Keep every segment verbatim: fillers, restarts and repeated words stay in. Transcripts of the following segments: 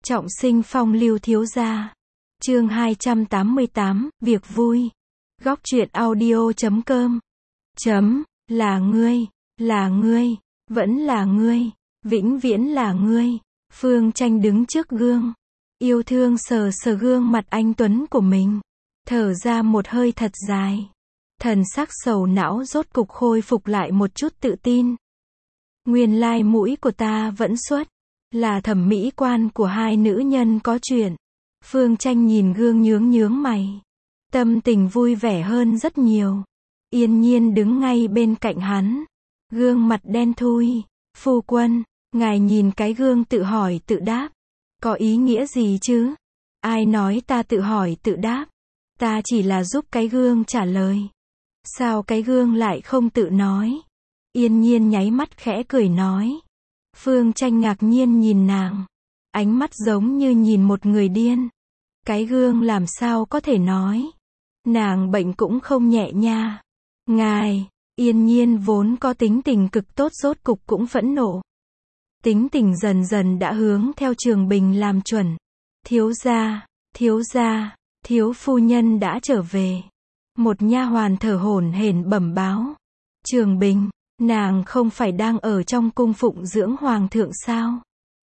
Trọng sinh phong lưu thiếu gia. Chương hai trăm tám mươi tám, việc vui. Góc truyện audio chấm com. Chấm, là ngươi, là ngươi, vẫn là ngươi, vĩnh viễn là ngươi. Phương Tranh đứng trước gương, yêu thương sờ sờ gương mặt anh tuấn của mình, thở ra một hơi thật dài. Thần sắc sầu não rốt cục khôi phục lại một chút tự tin. Nguyên lai mũi của ta vẫn xuất, là thẩm mỹ quan của hai nữ nhân có chuyện. Phương Tranh nhìn gương nhướng nhướng mày, tâm tình vui vẻ hơn rất nhiều. Yên Nhiên đứng ngay bên cạnh hắn, gương mặt đen thui. Phu quân, ngài nhìn cái gương tự hỏi tự đáp, có ý nghĩa gì chứ? Ai nói ta tự hỏi tự đáp? Ta chỉ là giúp cái gương trả lời. Sao cái gương lại không tự nói? Yên Nhiên nháy mắt khẽ cười nói. Phương Tranh ngạc nhiên nhìn nàng, ánh mắt giống như nhìn một người điên. Cái gương làm sao có thể nói? Nàng bệnh cũng không nhẹ nha. Ngài, Yên Nhiên vốn có tính tình cực tốt rốt cục cũng phẫn nộ. Tính tình dần dần đã hướng theo Trường Bình làm chuẩn. Thiếu gia, thiếu gia, thiếu phu nhân đã trở về. Một nha hoàn thở hổn hển bẩm báo. Trường Bình, nàng không phải đang ở trong cung phụng dưỡng hoàng thượng sao?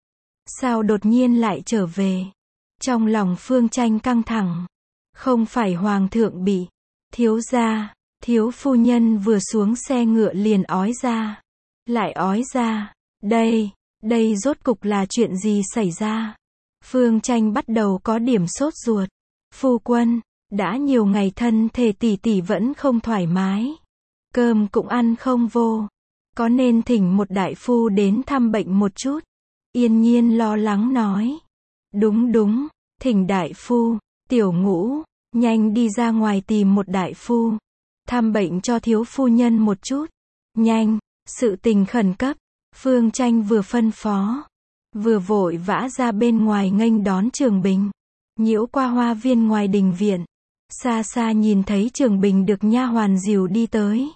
Sao đột nhiên lại trở về? Trong lòng Phương Tranh căng thẳng. Không phải hoàng thượng bị thiếu gia, thiếu phu nhân vừa xuống xe ngựa liền ói ra. Lại ói ra. Đây, đây rốt cục là chuyện gì xảy ra? Phương Tranh bắt đầu có điểm sốt ruột. Phu quân, đã nhiều ngày thân thể tỷ tỷ vẫn không thoải mái. Cơm cũng ăn không vô. Có nên thỉnh một đại phu đến thăm bệnh một chút? Yên Nhiên lo lắng nói. Đúng đúng, thỉnh đại phu. Tiểu Ngũ, nhanh đi ra ngoài tìm một đại phu. Thăm bệnh cho thiếu phu nhân một chút. Nhanh, sự tình khẩn cấp. Phương Tranh vừa phân phó, vừa vội vã ra bên ngoài nghênh đón Trường Bình. Nhiễu qua hoa viên ngoài đình viện. Xa xa nhìn thấy Trường Bình được nha hoàn dìu đi tới.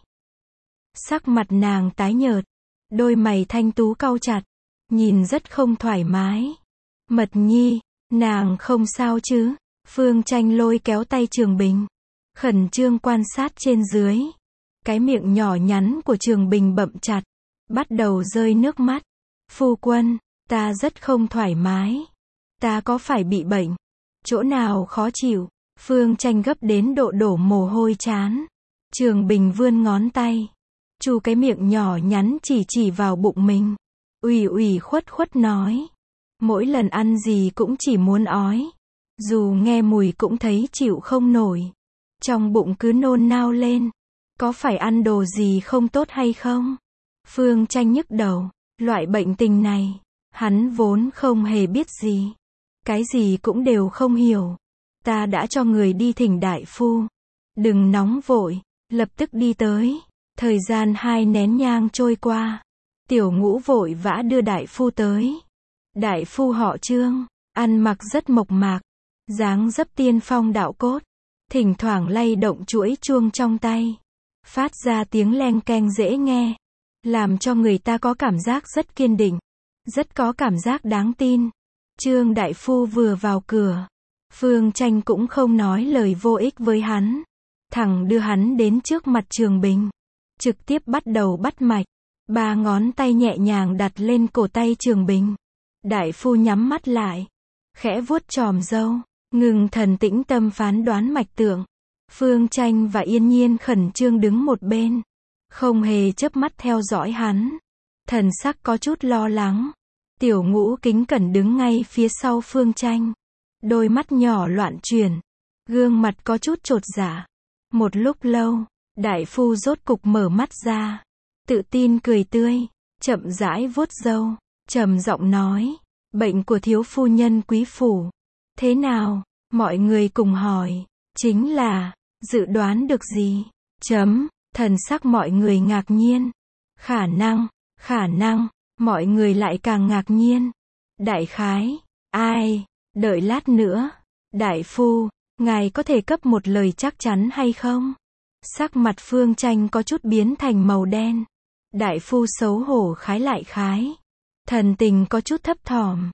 Sắc mặt nàng tái nhợt, đôi mày thanh tú cau chặt, nhìn rất không thoải mái. Mật Nhi, nàng không sao chứ? Phương Tranh lôi kéo tay Trường Bình, khẩn trương quan sát trên dưới. Cái miệng nhỏ nhắn của Trường Bình bậm chặt, bắt đầu rơi nước mắt. Phu quân, ta rất không thoải mái. Ta có phải bị bệnh? Chỗ nào khó chịu? Phương Tranh gấp đến độ đổ mồ hôi trán. Trường Bình vươn ngón tay, chu cái miệng nhỏ nhắn chỉ chỉ vào bụng mình. Ủy ủy khuất khuất nói. Mỗi lần ăn gì cũng chỉ muốn ói. Dù nghe mùi cũng thấy chịu không nổi. Trong bụng cứ nôn nao lên. Có phải ăn đồ gì không tốt hay không? Phương Tranh nhức đầu. Loại bệnh tình này, hắn vốn không hề biết gì. Cái gì cũng đều không hiểu. Ta đã cho người đi thỉnh đại phu. Đừng nóng vội, lập tức đi tới. Thời gian hai nén nhang trôi qua. Tiểu Ngũ vội vã đưa đại phu tới. Đại phu họ Trương, ăn mặc rất mộc mạc, dáng dấp tiên phong đạo cốt, thỉnh thoảng lay động chuỗi chuông trong tay, phát ra tiếng leng keng dễ nghe, làm cho người ta có cảm giác rất kiên định, rất có cảm giác đáng tin. Trương đại phu vừa vào cửa, Phương Tranh cũng không nói lời vô ích với hắn, thẳng đưa hắn đến trước mặt Trường Bình, trực tiếp bắt đầu bắt mạch. Ba ngón tay nhẹ nhàng đặt lên cổ tay Trường Bình. Đại phu nhắm mắt lại, khẽ vuốt chòm râu, ngừng thần tĩnh tâm phán đoán mạch tượng. Phương Tranh và Yên Nhiên khẩn trương đứng một bên, không hề chớp mắt theo dõi hắn, thần sắc có chút lo lắng. Tiểu Ngũ kính cẩn đứng ngay phía sau Phương Tranh, đôi mắt nhỏ loạn chuyển, gương mặt có chút chột dạ. Một lúc lâu, đại phu rốt cục mở mắt ra, tự tin cười tươi, chậm rãi vuốt râu, trầm giọng nói. Bệnh của thiếu phu nhân quý phủ. Thế nào? Mọi người cùng hỏi. Chính là, dự đoán được gì? Chấm, thần sắc mọi người ngạc nhiên. Khả năng, khả năng, mọi người lại càng ngạc nhiên. Đại khái, ai? Đợi lát nữa. Đại phu, ngài có thể cấp một lời chắc chắn hay không? Sắc mặt Phương Tranh có chút biến thành màu đen. Đại phu xấu hổ khái lại khái. Thần tình có chút thấp thỏm.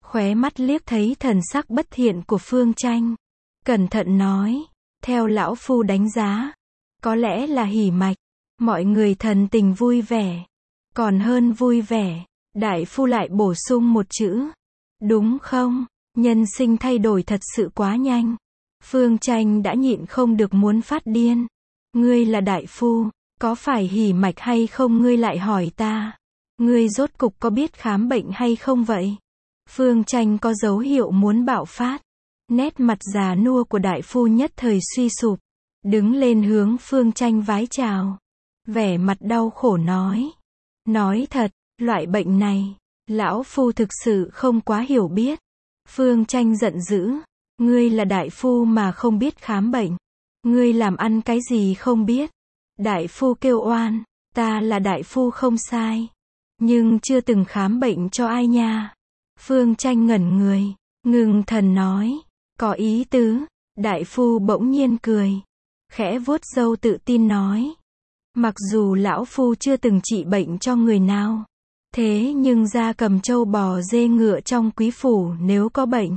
khóe mắt liếc thấy thần sắc bất thiện của Phương Tranh. Cẩn thận nói, theo lão phu đánh giá, có lẽ là hỉ mạch. Mọi người thần tình vui vẻ. Còn hơn vui vẻ, đại phu lại bổ sung một chữ. Đúng không? Nhân sinh thay đổi thật sự quá nhanh. Phương Tranh đã nhịn không được muốn phát điên. Ngươi là đại phu, có phải hỉ mạch hay không ngươi lại hỏi ta? Ngươi rốt cục có biết khám bệnh hay không vậy? Phương Tranh có dấu hiệu muốn bạo phát. Nét mặt già nua của đại phu nhất thời suy sụp. Đứng lên hướng Phương Tranh vái chào. Vẻ mặt đau khổ nói. Nói thật, loại bệnh này, lão phu thực sự không quá hiểu biết. Phương Tranh giận dữ. Ngươi là đại phu mà không biết khám bệnh. Ngươi làm ăn cái gì không biết. Đại phu kêu oan. Ta là đại phu không sai. Nhưng chưa từng khám bệnh cho ai nha. Phương Tranh ngẩn người. Ngừng thần nói. Có ý tứ. Đại phu bỗng nhiên cười. Khẽ vuốt râu tự tin nói. Mặc dù lão phu chưa từng trị bệnh cho người nào. Thế nhưng gia cầm trâu bò dê ngựa trong quý phủ nếu có bệnh.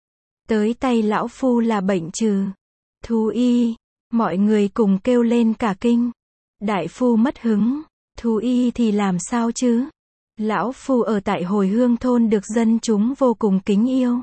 Tới tay lão phu là bệnh trừ. Thú y. Mọi người cùng kêu lên cả kinh. Đại phu mất hứng. Thú y thì làm sao chứ? Lão phu ở tại Hồi Hương thôn được dân chúng vô cùng kính yêu.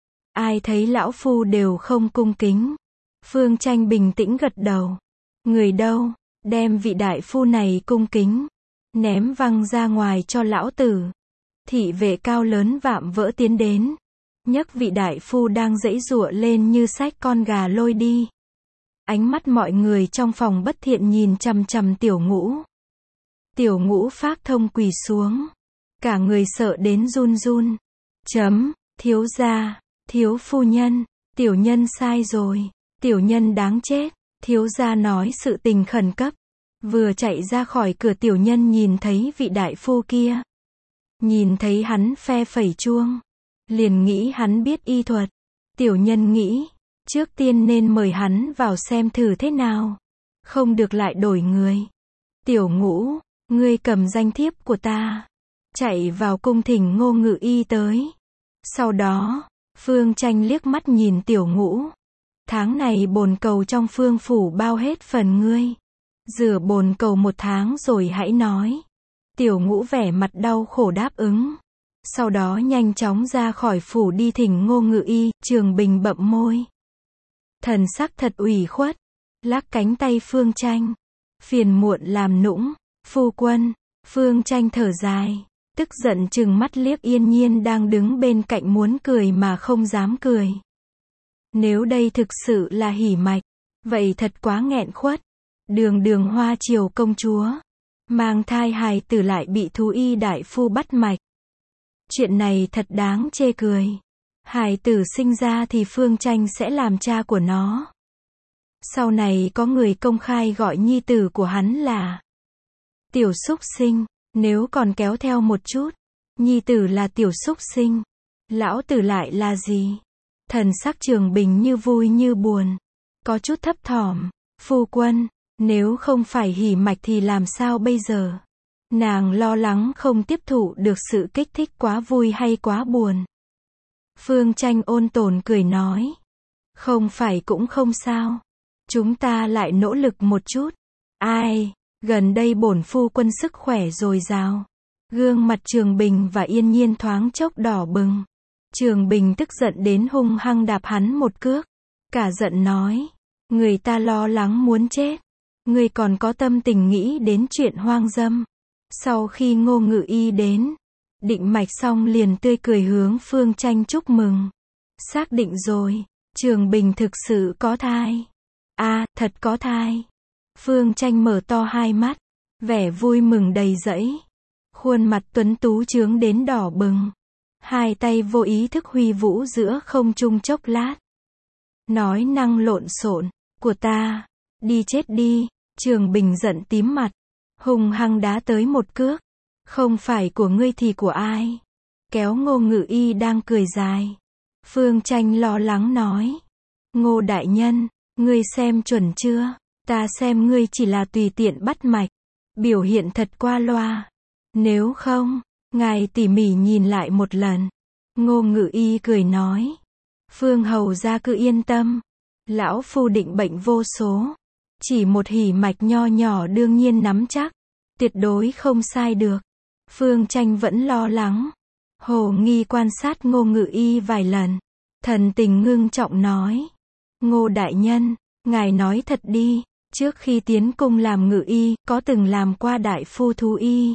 Ai thấy lão phu đều không cung kính. Phương Tranh bình tĩnh gật đầu. Người đâu? Đem vị đại phu này cung kính. Ném văng ra ngoài cho lão tử. Thị vệ cao lớn vạm vỡ tiến đến. Nhấc vị đại phu đang giãy giụa lên như xách con gà lôi đi. Ánh mắt mọi người trong phòng bất thiện nhìn chằm chằm Tiểu Ngũ. Tiểu Ngũ phác thông quỳ xuống. Cả người sợ đến run run. Chấm, thiếu gia, thiếu phu nhân, tiểu nhân sai rồi. Tiểu nhân đáng chết. Thiếu gia nói sự tình khẩn cấp. Vừa chạy ra khỏi cửa tiểu nhân nhìn thấy vị đại phu kia. Nhìn thấy hắn phe phẩy chuông. Liền nghĩ hắn biết y thuật. Tiểu nhân nghĩ, trước tiên nên mời hắn vào xem thử thế nào. Không được lại đổi người. Tiểu Ngũ, ngươi cầm danh thiếp của ta. Chạy vào cung thỉnh Ngô Ngự Y tới. Sau đó, Phương Tranh liếc mắt nhìn Tiểu Ngũ. Tháng này bồn cầu trong phương phủ bao hết phần ngươi. Rửa bồn cầu một tháng rồi hãy nói. Tiểu Ngũ vẻ mặt đau khổ đáp ứng. Sau đó nhanh chóng ra khỏi phủ đi thỉnh Ngô Ngự Y. Trường Bình bậm môi. Thần sắc thật ủy khuất. Lắc cánh tay Phương Tranh. Phiền muộn làm nũng. Phu quân. Phương Tranh thở dài. Tức giận chừng mắt liếc Yên Nhiên đang đứng bên cạnh muốn cười mà không dám cười. Nếu đây thực sự là hỉ mạch, vậy thật quá nghẹn khuất. Đường đường Hoa Triều công chúa, mang thai hài tử lại bị thú y đại phu bắt mạch. Chuyện này thật đáng chê cười. Hài tử sinh ra thì Phương Tranh sẽ làm cha của nó. Sau này có người công khai gọi nhi tử của hắn là tiểu súc sinh. Nếu còn kéo theo một chút, nhi tử là tiểu súc sinh, lão tử lại là gì? Thần sắc Trường Bình như vui như buồn, có chút thấp thỏm. Phu quân, nếu không phải hỉ mạch thì làm sao bây giờ? Nàng lo lắng không tiếp thụ được sự kích thích quá vui hay quá buồn. Phương Tranh ôn tồn cười nói, không phải cũng không sao. Chúng ta lại nỗ lực một chút. Ai? Gần đây bổn phu quân sức khỏe dồi dào. Gương mặt Trường Bình và Yên Nhiên thoáng chốc đỏ bừng. Trường Bình tức giận đến hung hăng đạp hắn một cước. Cả giận nói, người ta lo lắng muốn chết. Người còn có tâm tình nghĩ đến chuyện hoang dâm. Sau khi Ngô Ngự Y đến, định mạch xong liền tươi cười hướng Phương Tranh chúc mừng. Xác định rồi, Trường Bình thực sự có thai. À, thật có thai. Phương Tranh mở to hai mắt, vẻ vui mừng đầy dẫy. Khuôn mặt tuấn tú chướng đến đỏ bừng. Hai tay vô ý thức huy vũ giữa không trung chốc lát. Nói năng lộn xộn, của ta, đi chết đi. Trường Bình giận tím mặt, hung hăng đá tới một cước. Không phải của ngươi thì của ai? Kéo Ngô Ngự Y đang cười dài. Phương Tranh lo lắng nói, Ngô đại nhân, ngươi xem chuẩn chưa? Ta xem ngươi chỉ là tùy tiện bắt mạch, biểu hiện thật qua loa. Nếu không, ngài tỉ mỉ nhìn lại một lần. Ngô Ngự Y cười nói. Phương hầu gia cứ yên tâm. Lão phu định bệnh vô số. Chỉ một hỉ mạch nho nhỏ đương nhiên nắm chắc. Tuyệt đối không sai được. Phương Tranh vẫn lo lắng. Hồ Nghi quan sát Ngô Ngự Y vài lần. Thần tình ngưng trọng nói. Ngô đại nhân, ngài nói thật đi. Trước khi tiến cung làm ngự y, có từng làm qua đại phu thú y.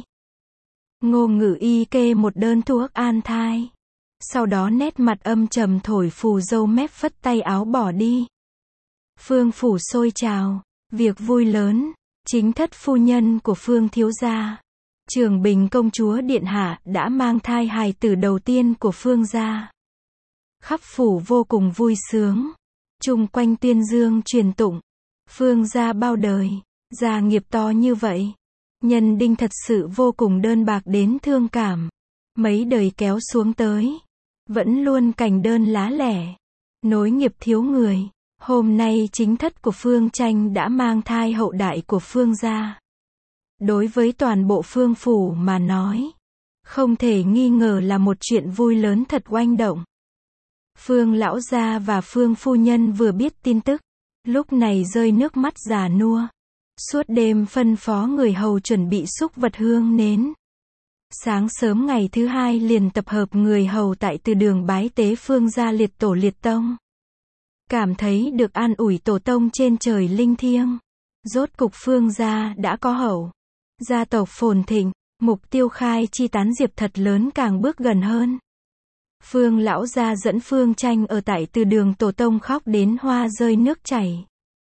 Ngô Ngự Y kê một đơn thuốc an thai. Sau đó nét mặt âm trầm thổi phù dâu mép phất tay áo bỏ đi. Phương phủ sôi trào. Việc vui lớn. Chính thất phu nhân của Phương thiếu gia, Trường Bình công chúa điện hạ, đã mang thai hài tử đầu tiên của Phương gia. Khắp phủ vô cùng vui sướng. Chung quanh tuyên dương truyền tụng. Phương gia bao đời, gia nghiệp to như vậy. Nhân đinh thật sự vô cùng đơn bạc đến thương cảm. Mấy đời kéo xuống tới, vẫn luôn cành đơn lá lẻ. Nối nghiệp thiếu người. Hôm nay chính thất của Phương Tranh đã mang thai hậu đại của Phương gia. Đối với toàn bộ Phương phủ mà nói, không thể nghi ngờ là một chuyện vui lớn thật oanh động. Phương lão gia và Phương phu nhân vừa biết tin tức, lúc này rơi nước mắt già nua. Suốt đêm phân phó người hầu chuẩn bị xúc vật hương nến. Sáng sớm ngày thứ hai liền tập hợp người hầu tại từ đường bái tế Phương gia liệt tổ liệt tông. Cảm thấy được an ủi tổ tông trên trời linh thiêng. Rốt cục Phương gia đã có hậu. Gia tộc phồn thịnh, mục tiêu khai chi tán diệp thật lớn càng bước gần hơn. Phương lão gia dẫn Phương Tranh ở tại từ đường tổ tông khóc đến hoa rơi nước chảy.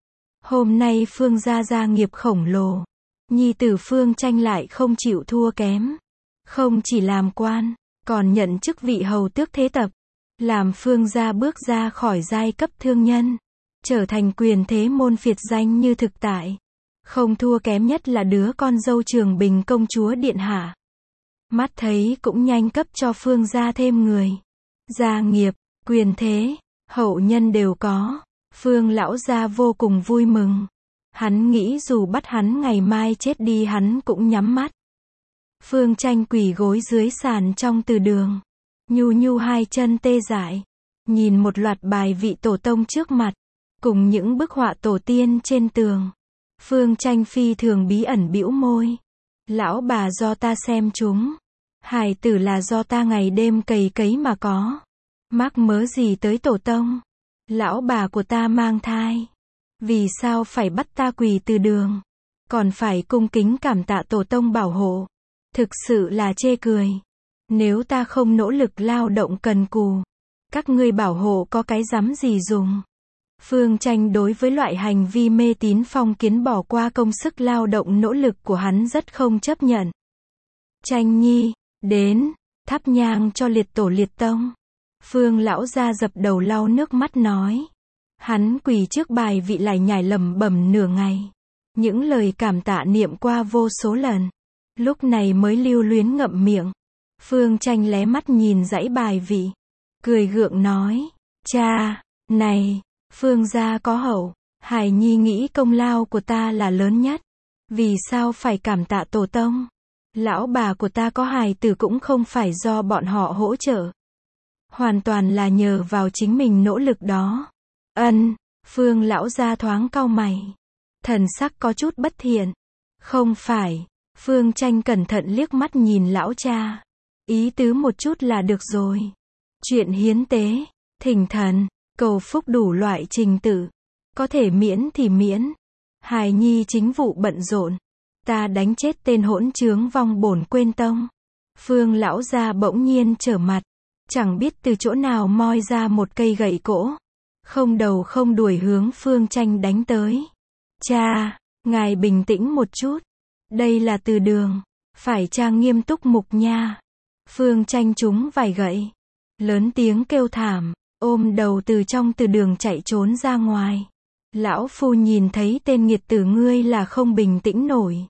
Hôm nay Phương gia gia nghiệp khổng lồ. Nhi tử Phương Tranh lại không chịu thua kém. Không chỉ làm quan, còn nhận chức vị hầu tước thế tập. Làm Phương gia bước ra khỏi giai cấp thương nhân. Trở thành quyền thế môn phiệt danh như thực tại. Không thua kém nhất là đứa con dâu Trường Bình công chúa điện hạ. Mắt thấy cũng nhanh cấp cho Phương gia thêm người. Gia nghiệp, quyền thế, hậu nhân đều có. Phương lão gia vô cùng vui mừng. Hắn nghĩ dù bắt hắn ngày mai chết đi hắn cũng nhắm mắt. Phương Tranh quỳ gối dưới sàn trong từ đường. Nhu nhu hai chân tê dại. Nhìn một loạt bài vị tổ tông trước mặt. Cùng những bức họa tổ tiên trên tường. Phương Tranh phi thường bí ẩn bĩu môi. Lão bà do ta xem chúng. Hài tử là do ta ngày đêm cày cấy mà có. Mắc mớ gì tới tổ tông. Lão bà của ta mang thai. Vì sao phải bắt ta quỳ từ đường. Còn phải cung kính cảm tạ tổ tông bảo hộ. Thực sự là chê cười. Nếu ta không nỗ lực lao động cần cù, các ngươi bảo hộ có cái rắm gì dùng. Phương Tranh đối với loại hành vi mê tín phong kiến bỏ qua công sức lao động nỗ lực của hắn rất không chấp nhận. Tranh nhi, đến, thắp nhang cho liệt tổ liệt tông. Phương lão gia dập đầu lau nước mắt nói. Hắn quỳ trước bài vị lải nhải lẩm bẩm nửa ngày. Những lời cảm tạ niệm qua vô số lần. Lúc này mới lưu luyến ngậm miệng. Phương Tranh lé mắt nhìn dãy bài vị. Cười gượng nói. Cha, này, Phương gia có hậu. Hải nhi nghĩ công lao của ta là lớn nhất. Vì sao phải cảm tạ tổ tông? Lão bà của ta có hài tử cũng không phải do bọn họ hỗ trợ. Hoàn toàn là nhờ vào chính mình nỗ lực đó. Ân, Phương lão gia thoáng cau mày. Thần sắc có chút bất thiện. Không phải, Phương Tranh cẩn thận liếc mắt nhìn lão cha. Ý tứ một chút là được rồi. Chuyện hiến tế, thỉnh thần, cầu phúc đủ loại trình tự. Có thể miễn thì miễn. Hài nhi chính vụ bận rộn. Ta đánh chết tên hỗn trướng vong bổn quên tông. Phương lão gia bỗng nhiên trở mặt. Chẳng biết từ chỗ nào moi ra một cây gậy gỗ. Không đầu không đuổi hướng Phương Tranh đánh tới. Cha, ngài bình tĩnh một chút. Đây là từ đường. Phải trang nghiêm túc mục nha. Phương Tranh trúng vài gậy. Lớn tiếng kêu thảm. Ôm đầu từ trong từ đường chạy trốn ra ngoài. Lão phu nhìn thấy tên nghiệt tử ngươi là không bình tĩnh nổi.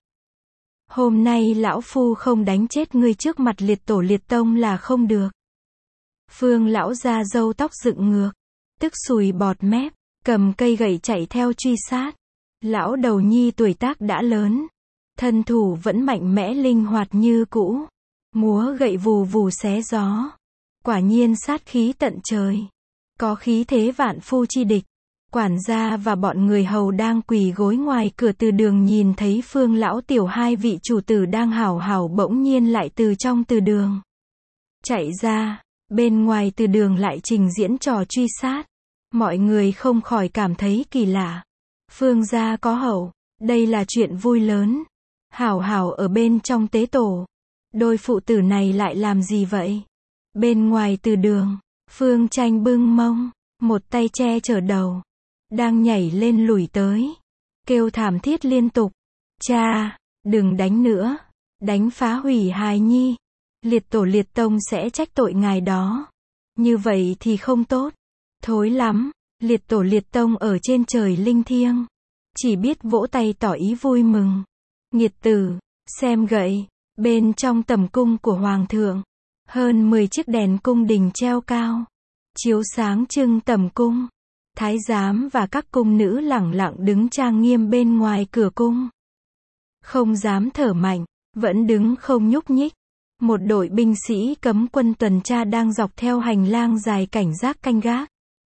Hôm nay lão phu không đánh chết ngươi trước mặt liệt tổ liệt tông là không được. Phương lão gia râu tóc dựng ngược. Tức sùi bọt mép. Cầm cây gậy chạy theo truy sát. Lão đầu nhi tuổi tác đã lớn. Thân thủ vẫn mạnh mẽ linh hoạt như cũ. Múa gậy vù vù xé gió. Quả nhiên sát khí tận trời. Có khí thế vạn phu chi địch. Quản gia và bọn người hầu đang quỳ gối ngoài cửa từ đường nhìn thấy Phương lão tiểu hai vị chủ tử đang hào hào bỗng nhiên lại từ trong từ đường chạy ra, bên ngoài từ đường lại trình diễn trò truy sát. Mọi người không khỏi cảm thấy kỳ lạ. Phương gia có hậu, đây là chuyện vui lớn. Hảo hảo ở bên trong tế tổ. Đôi phụ tử này lại làm gì vậy? Bên ngoài từ đường, Phương Tranh bưng mông, một tay che chở đầu, đang nhảy lên lùi tới, kêu thảm thiết liên tục. Cha, đừng đánh nữa, đánh phá hủy hài nhi. Liệt tổ liệt tông sẽ trách tội ngài đó. Như vậy thì không tốt. Thối lắm, liệt tổ liệt tông ở trên trời linh thiêng. Chỉ biết vỗ tay tỏ ý vui mừng. Nghiệt tử, xem gậy, bên trong tầm cung của hoàng thượng. Hơn mười chiếc đèn cung đình treo cao, chiếu sáng trưng tầm cung. Thái giám và các cung nữ lẳng lặng đứng trang nghiêm bên ngoài cửa cung. Không dám thở mạnh, vẫn đứng không nhúc nhích. Một đội binh sĩ cấm quân tuần tra đang dọc theo hành lang dài cảnh giác canh gác.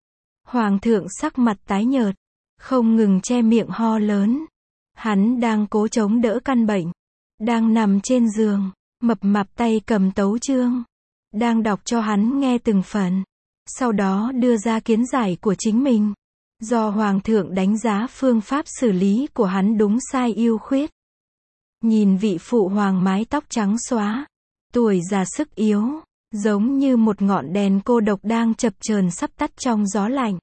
Hoàng thượng sắc mặt tái nhợt, không ngừng che miệng ho lớn. Hắn đang cố chống đỡ căn bệnh. Đang nằm trên giường, mập mạp tay cầm tấu chương. Đang đọc cho hắn nghe từng phần. Sau đó đưa ra kiến giải của chính mình. Do Hoàng thượng đánh giá phương pháp xử lý của hắn đúng sai ưu khuyết. Nhìn vị phụ hoàng mái tóc trắng xóa, tuổi già sức yếu, giống như một ngọn đèn cô độc đang chập chờn sắp tắt trong gió lạnh.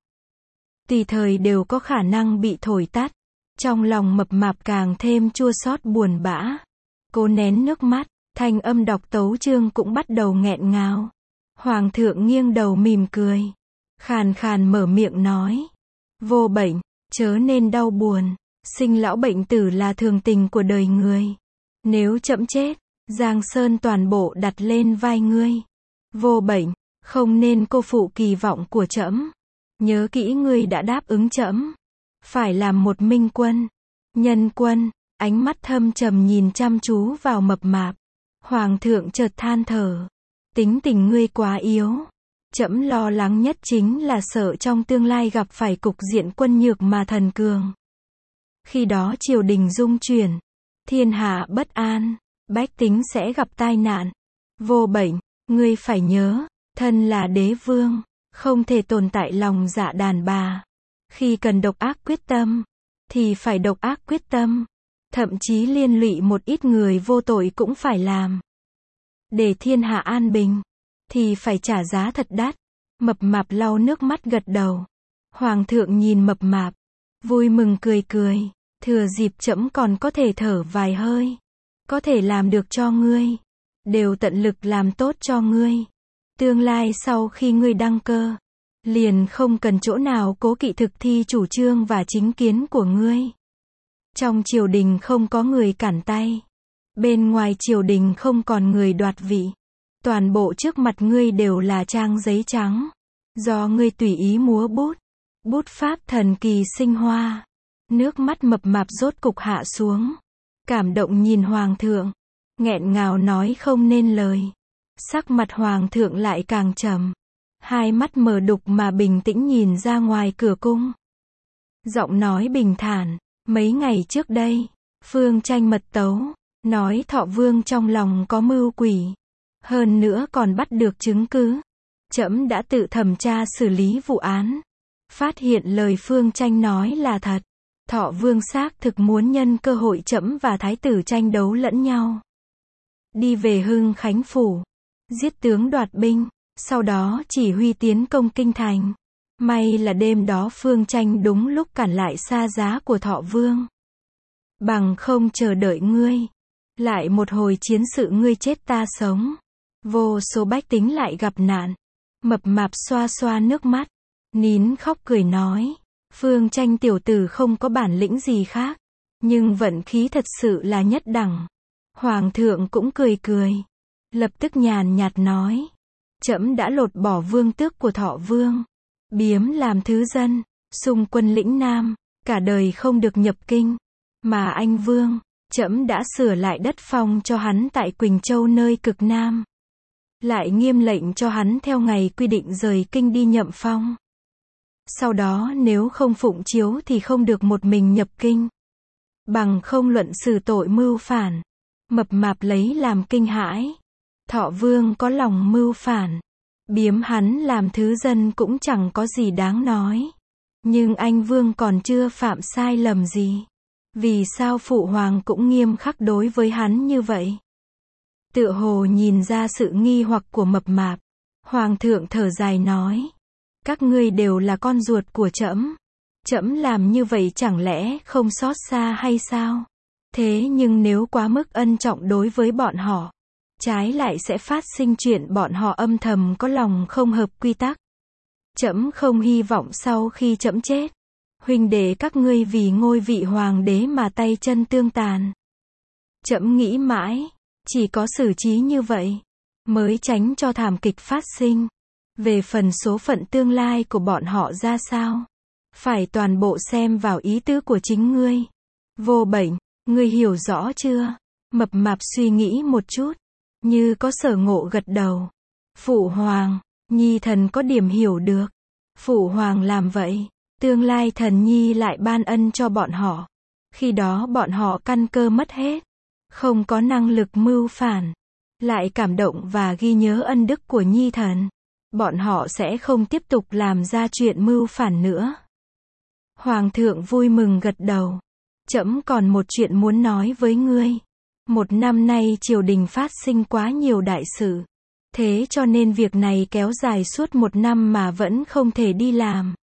Tùy thời đều có khả năng bị thổi tắt. Trong lòng mập mạp càng thêm chua xót buồn bã. Cố nén nước mắt, thanh âm đọc tấu chương cũng bắt đầu nghẹn ngào. Hoàng thượng nghiêng đầu mỉm cười. Khàn khàn mở miệng nói. Vô bệnh, chớ nên đau buồn. Sinh lão bệnh tử là thường tình của đời người. Nếu chậm chết, Giang Sơn toàn bộ đặt lên vai ngươi. Vô bệnh, không nên cô phụ kỳ vọng của trẫm. Nhớ kỹ ngươi đã đáp ứng trẫm. Phải làm một minh quân, nhân quân. Ánh mắt thâm trầm nhìn chăm chú vào mập mạp. Hoàng thượng chợt than thở. Tính tình ngươi quá yếu. Trẫm lo lắng nhất chính là sợ trong tương lai gặp phải cục diện quân nhược mà thần cường. Khi đó triều đình rung chuyển, thiên hạ bất an, bách tính sẽ gặp tai nạn. Vô bệnh, ngươi phải nhớ, thân là đế vương, không thể tồn tại lòng dạ đàn bà. Khi cần độc ác quyết tâm, thì phải độc ác quyết tâm. Thậm chí liên lụy một ít người vô tội cũng phải làm. Để thiên hạ an bình, thì phải trả giá thật đắt. Mập mạp lau nước mắt gật đầu. Hoàng thượng nhìn mập mạp, vui mừng cười cười. Thừa dịp trẫm còn có thể thở vài hơi, có thể làm được cho ngươi, đều tận lực làm tốt cho ngươi. Tương lai sau khi ngươi đăng cơ, liền không cần chỗ nào cố kỵ thực thi chủ trương và chính kiến của ngươi. Trong triều đình không có người cản tay. Bên ngoài triều đình không còn người đoạt vị. Toàn bộ trước mặt ngươi đều là trang giấy trắng. Do ngươi tùy ý múa bút. Bút pháp thần kỳ sinh hoa. Nước mắt mập mạp rốt cục hạ xuống. Cảm động nhìn hoàng thượng. Nghẹn ngào nói không nên lời. Sắc mặt hoàng thượng lại càng trầm. Hai mắt mờ đục mà bình tĩnh nhìn ra ngoài cửa cung. Giọng nói bình thản. Mấy ngày trước đây, Phương Tranh mật tấu, nói Thọ Vương trong lòng có mưu quỷ. Hơn nữa còn bắt được chứng cứ. Trẫm đã tự thẩm tra xử lý vụ án. Phát hiện lời Phương Tranh nói là thật. Thọ Vương xác thực muốn nhân cơ hội trẫm và thái tử tranh đấu lẫn nhau. Đi về Hưng Khánh Phủ. Giết tướng đoạt binh. Sau đó chỉ huy tiến công kinh thành. May là đêm đó Phương Tranh đúng lúc cản lại xa giá của Thọ Vương. Bằng không chờ đợi ngươi. Lại một hồi chiến sự ngươi chết ta sống. Vô số bách tính lại gặp nạn. Mập mạp xoa xoa nước mắt. Nín khóc cười nói. Phương Tranh tiểu tử không có bản lĩnh gì khác. Nhưng vận khí thật sự là nhất đẳng. Hoàng thượng cũng cười cười. Lập tức nhàn nhạt nói. Trẫm đã lột bỏ vương tước của Thọ Vương. Biếm làm thứ dân. Xung quân lĩnh Nam. Cả đời không được nhập kinh. Mà anh Vương, trẫm đã sửa lại đất phong cho hắn tại Quỳnh Châu nơi cực Nam. lại nghiêm lệnh cho hắn theo ngày quy định rời kinh đi nhậm phong. Sau đó nếu không phụng chiếu thì không được một mình nhập kinh. Bằng không luận xử tội mưu phản. Mập mạp lấy làm kinh hãi. Thọ Vương có lòng mưu phản. Biếm hắn làm thứ dân cũng chẳng có gì đáng nói. Nhưng anh Vương còn chưa phạm sai lầm gì. Vì sao Phụ Hoàng cũng nghiêm khắc đối với hắn như vậy? Tựa hồ nhìn ra sự nghi hoặc của mập mạp. Hoàng thượng thở dài nói. Các ngươi đều là con ruột của trẫm. Trẫm làm như vậy chẳng lẽ không xót xa hay sao? Thế nhưng nếu quá mức ân trọng đối với bọn họ, trái lại sẽ phát sinh chuyện bọn họ âm thầm có lòng không hợp quy tắc. Trẫm không hy vọng sau khi trẫm chết, huynh đệ các ngươi vì ngôi vị hoàng đế mà tay chân tương tàn. Trẫm nghĩ mãi, chỉ có xử trí như vậy, mới tránh cho thảm kịch phát sinh. Về phần số phận tương lai của bọn họ ra sao, phải toàn bộ xem vào ý tứ của chính ngươi. Vô Bệnh, ngươi hiểu rõ chưa? Mập mạp suy nghĩ một chút, như có sở ngộ gật đầu. Phụ Hoàng, nhi thần có điểm hiểu được. Phụ Hoàng làm vậy, tương lai thần nhi lại ban ân cho bọn họ. Khi đó bọn họ căn cơ mất hết, không có năng lực mưu phản, lại cảm động và ghi nhớ ân đức của nhi thần. Bọn họ sẽ không tiếp tục làm ra chuyện mưu phản nữa. Hoàng thượng vui mừng gật đầu. Trẫm còn một chuyện muốn nói với ngươi. Một năm nay triều đình phát sinh quá nhiều đại sự. Thế cho nên việc này kéo dài suốt một năm mà vẫn không thể đi làm.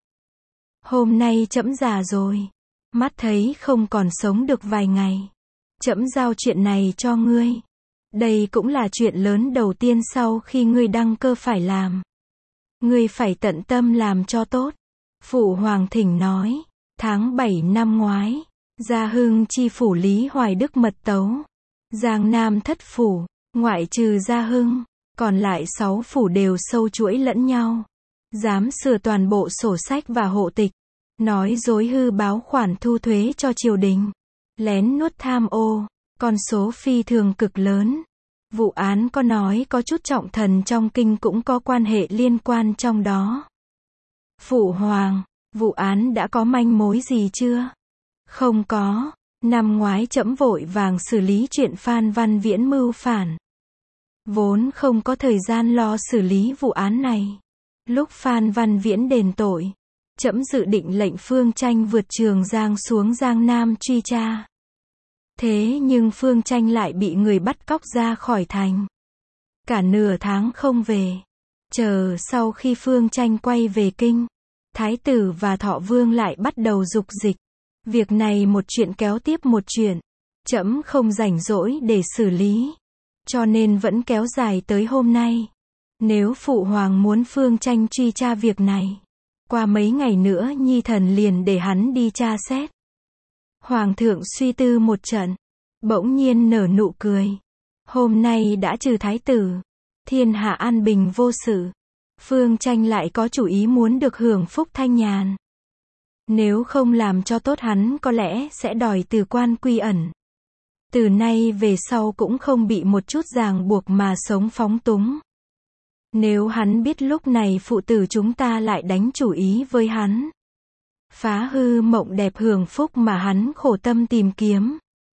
Hôm nay trẫm già rồi. Mắt thấy không còn sống được vài ngày. Trẫm giao chuyện này cho ngươi. Đây cũng là chuyện lớn đầu tiên sau khi ngươi đăng cơ phải làm. Ngươi phải tận tâm làm cho tốt. Phụ Hoàng thỉnh nói. Tháng bảy năm ngoái, Gia Hưng chi phủ Lý Hoài Đức mật tấu. Giang Nam thất phủ, ngoại trừ Gia Hưng, còn lại sáu phủ đều sâu chuỗi lẫn nhau. Dám sửa toàn bộ sổ sách và hộ tịch. Nói dối hư báo khoản thu thuế cho triều đình. Lén nuốt tham ô, con số phi thường cực lớn. Vụ án có nói có chút trọng thần trong kinh cũng có quan hệ liên quan trong đó. Phụ Hoàng, vụ án đã có manh mối gì chưa? Không có. Năm ngoái trẫm vội vàng xử lý chuyện Phan Văn Viễn mưu phản. Vốn không có thời gian lo xử lý vụ án này. Lúc Phan Văn Viễn đền tội, trẫm dự định lệnh Phương Tranh vượt Trường Giang xuống Giang Nam truy tra. Thế nhưng Phương Tranh lại bị người bắt cóc ra khỏi thành. Cả nửa tháng không về. Chờ sau khi Phương Tranh quay về kinh, Thái tử và Thọ Vương lại bắt đầu dục dịch. Việc này một chuyện kéo tiếp một chuyện. Trẫm không rảnh rỗi để xử lý. Cho nên vẫn kéo dài tới hôm nay. Nếu Phụ Hoàng muốn Phương Tranh truy tra việc này, qua mấy ngày nữa nhi thần liền để hắn đi tra xét. Hoàng thượng suy tư một trận, bỗng nhiên nở nụ cười. Hôm nay đã trừ thái tử, thiên hạ an bình vô sự. Phương Tranh lại có chủ ý muốn được hưởng phúc thanh nhàn. Nếu không làm cho tốt hắn có lẽ sẽ đòi từ quan quy ẩn. Từ nay về sau cũng không bị một chút ràng buộc mà sống phóng túng. Nếu hắn biết lúc này phụ tử chúng ta lại đánh chủ ý với hắn, phá hư mộng đẹp hưởng phúc mà hắn khổ tâm tìm kiếm,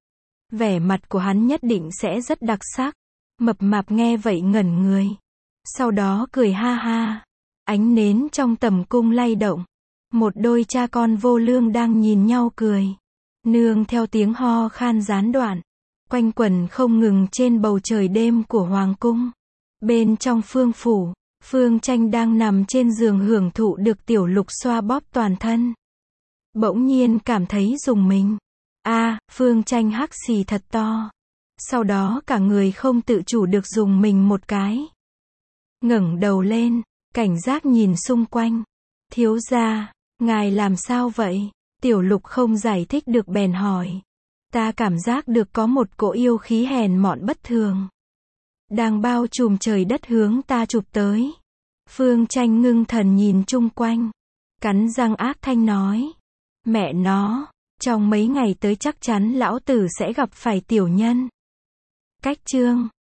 vẻ mặt của hắn nhất định sẽ rất đặc sắc. Mập mạp nghe vậy ngẩn người, sau đó cười ha ha. Ánh nến trong tầm cung lay động, một đôi cha con vô lương đang nhìn nhau cười, nương theo tiếng ho khan gián đoạn, quanh quẩn không ngừng trên bầu trời đêm của hoàng cung. Bên trong Phương phủ, Phương Tranh đang nằm trên giường hưởng thụ được Tiểu Lục xoa bóp toàn thân. Bỗng nhiên cảm thấy rùng mình. A, à, Phương Tranh hắc xì thật to. Sau đó cả người không tự chủ được rùng mình một cái. Ngẩng đầu lên, cảnh giác nhìn xung quanh. Thiếu gia, ngài làm sao vậy? Tiểu Lục không giải thích được bèn hỏi. Ta cảm giác được có một cỗ yêu khí hèn mọn bất thường đang bao trùm trời đất hướng ta chụp tới. Phương Tranh ngưng thần nhìn chung quanh, cắn răng ác thanh nói. Mẹ nó, trong mấy ngày tới chắc chắn lão tử sẽ gặp phải tiểu nhân. Cách chương